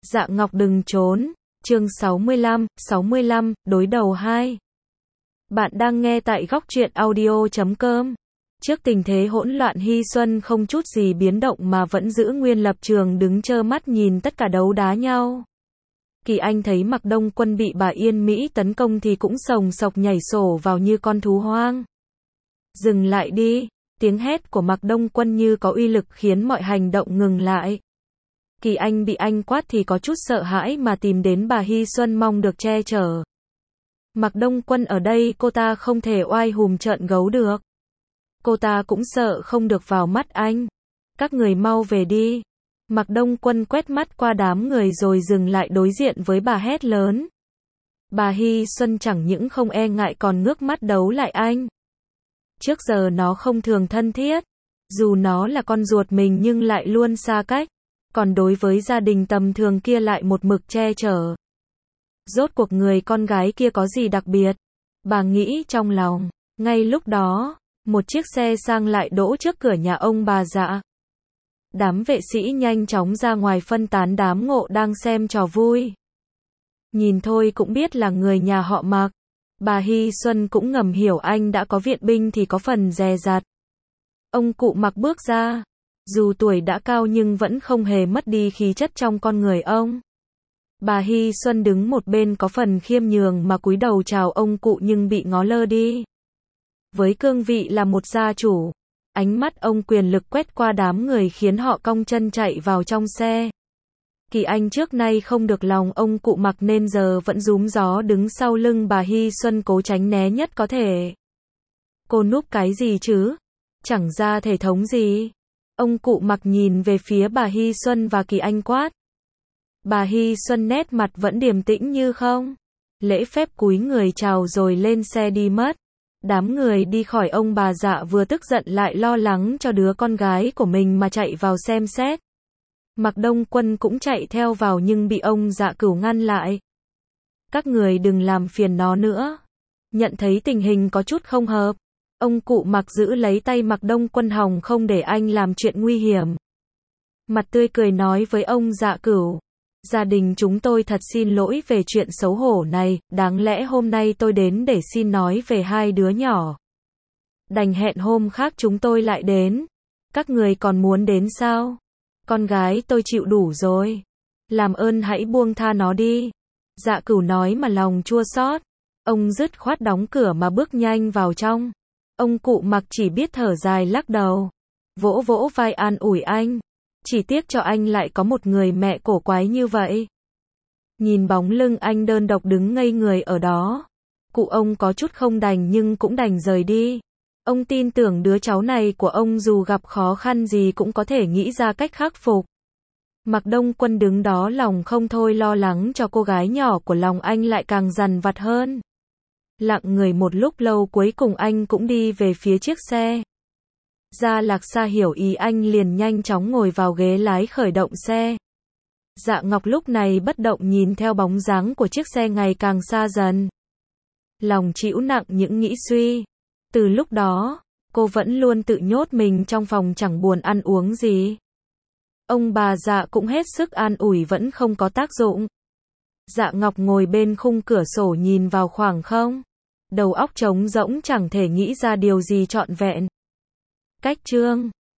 Dạ Ngọc đừng trốn. Chương 65, đối đầu 2. Bạn đang nghe tại góc truyện audio.com. Trước tình thế hỗn loạn, Hy Xuân không chút gì biến động mà vẫn giữ nguyên lập trường, đứng trơ mắt nhìn tất cả đấu đá nhau. Kỳ Anh thấy Mạc Đông Quân bị bà Yên Mỹ tấn công thì cũng sồng sộc nhảy sổ vào như con thú hoang. Dừng lại đi, tiếng hét của Mạc Đông Quân như có uy lực khiến mọi hành động ngừng lại. Kỳ Anh bị anh quát thì có chút sợ hãi mà tìm đến bà Hy Xuân mong được che chở. Mạc Đông Quân ở đây cô ta không thể oai hùm trợn gấu được. Cô ta cũng sợ không được vào mắt anh. Các người mau về đi. Mạc Đông Quân quét mắt qua đám người rồi dừng lại đối diện với bà hét lớn. Bà Hy Xuân chẳng những không e ngại còn ngước mắt đấu lại anh. Trước giờ nó không thường thân thiết. Dù nó là con ruột mình nhưng lại luôn xa cách. Còn đối với gia đình tầm thường kia lại một mực che chở. Rốt cuộc người con gái kia có gì đặc biệt? Bà nghĩ trong lòng. Ngay lúc đó, một chiếc xe sang lại đỗ trước cửa nhà ông bà Dạ. Đám vệ sĩ nhanh chóng ra ngoài phân tán đám ngộ đang xem trò vui. Nhìn thôi cũng biết là người nhà họ Mạc. Bà Hy Xuân cũng ngầm hiểu anh đã có viện binh thì có phần dè dặt. Ông cụ Mạc bước ra. Dù tuổi đã cao nhưng vẫn không hề mất đi khí chất trong con người ông. Bà Hy Xuân đứng một bên có phần khiêm nhường mà cúi đầu chào ông cụ nhưng bị ngó lơ đi. Với cương vị là một gia chủ, ánh mắt ông quyền lực quét qua đám người khiến họ cong chân chạy vào trong xe. Kỳ Anh trước nay không được lòng ông cụ Mạc nên giờ vẫn rúm gió đứng sau lưng bà Hy Xuân cố tránh né nhất có thể. Cô núp cái gì chứ? Chẳng ra thể thống gì. Ông cụ Mạc nhìn về phía bà Hy Xuân và Kỳ Anh quát. Bà Hy Xuân nét mặt vẫn điềm tĩnh như không. Lễ phép cúi người chào rồi lên xe đi mất. Đám người đi khỏi, ông bà Dạ vừa tức giận lại lo lắng cho đứa con gái của mình mà chạy vào xem xét. Mạc Đông Quân cũng chạy theo vào nhưng bị ông Dạ Cửu ngăn lại. Các người đừng làm phiền nó nữa. Nhận thấy tình hình có chút không hợp, ông cụ Mạc giữ lấy tay Mạc Đông Quân hòng không để anh làm chuyện nguy hiểm. Mặt tươi cười nói với ông Dạ Cửu. Gia đình chúng tôi thật xin lỗi về chuyện xấu hổ này, đáng lẽ hôm nay tôi đến để xin nói về hai đứa nhỏ. Đành hẹn hôm khác chúng tôi lại đến. Các người còn muốn đến sao? Con gái tôi chịu đủ rồi. Làm ơn hãy buông tha nó đi. Dạ Cửu nói mà lòng chua xót. Ông dứt khoát đóng cửa mà bước nhanh vào trong. Ông cụ Mạc chỉ biết thở dài lắc đầu. Vỗ vỗ vai an ủi anh. Chỉ tiếc cho anh lại có một người mẹ cổ quái như vậy. Nhìn bóng lưng anh đơn độc đứng ngây người ở đó. Cụ ông có chút không đành nhưng cũng đành rời đi. Ông tin tưởng đứa cháu này của ông dù gặp khó khăn gì cũng có thể nghĩ ra cách khắc phục. Mạc Đông Quân đứng đó lòng không thôi lo lắng cho cô gái nhỏ của lòng anh lại càng dằn vặt hơn. Lặng người một lúc lâu cuối cùng anh cũng đi về phía chiếc xe. Gia Lạc Sa hiểu ý anh liền nhanh chóng ngồi vào ghế lái khởi động xe. Dạ Ngọc lúc này bất động nhìn theo bóng dáng của chiếc xe ngày càng xa dần. Lòng trĩu nặng những nghĩ suy. Từ lúc đó, cô vẫn luôn tự nhốt mình trong phòng chẳng buồn ăn uống gì. Ông bà Dạ cũng hết sức an ủi vẫn không có tác dụng. Dạ Ngọc ngồi bên khung cửa sổ nhìn vào khoảng không. Đầu óc trống rỗng chẳng thể nghĩ ra điều gì trọn vẹn. Cách chương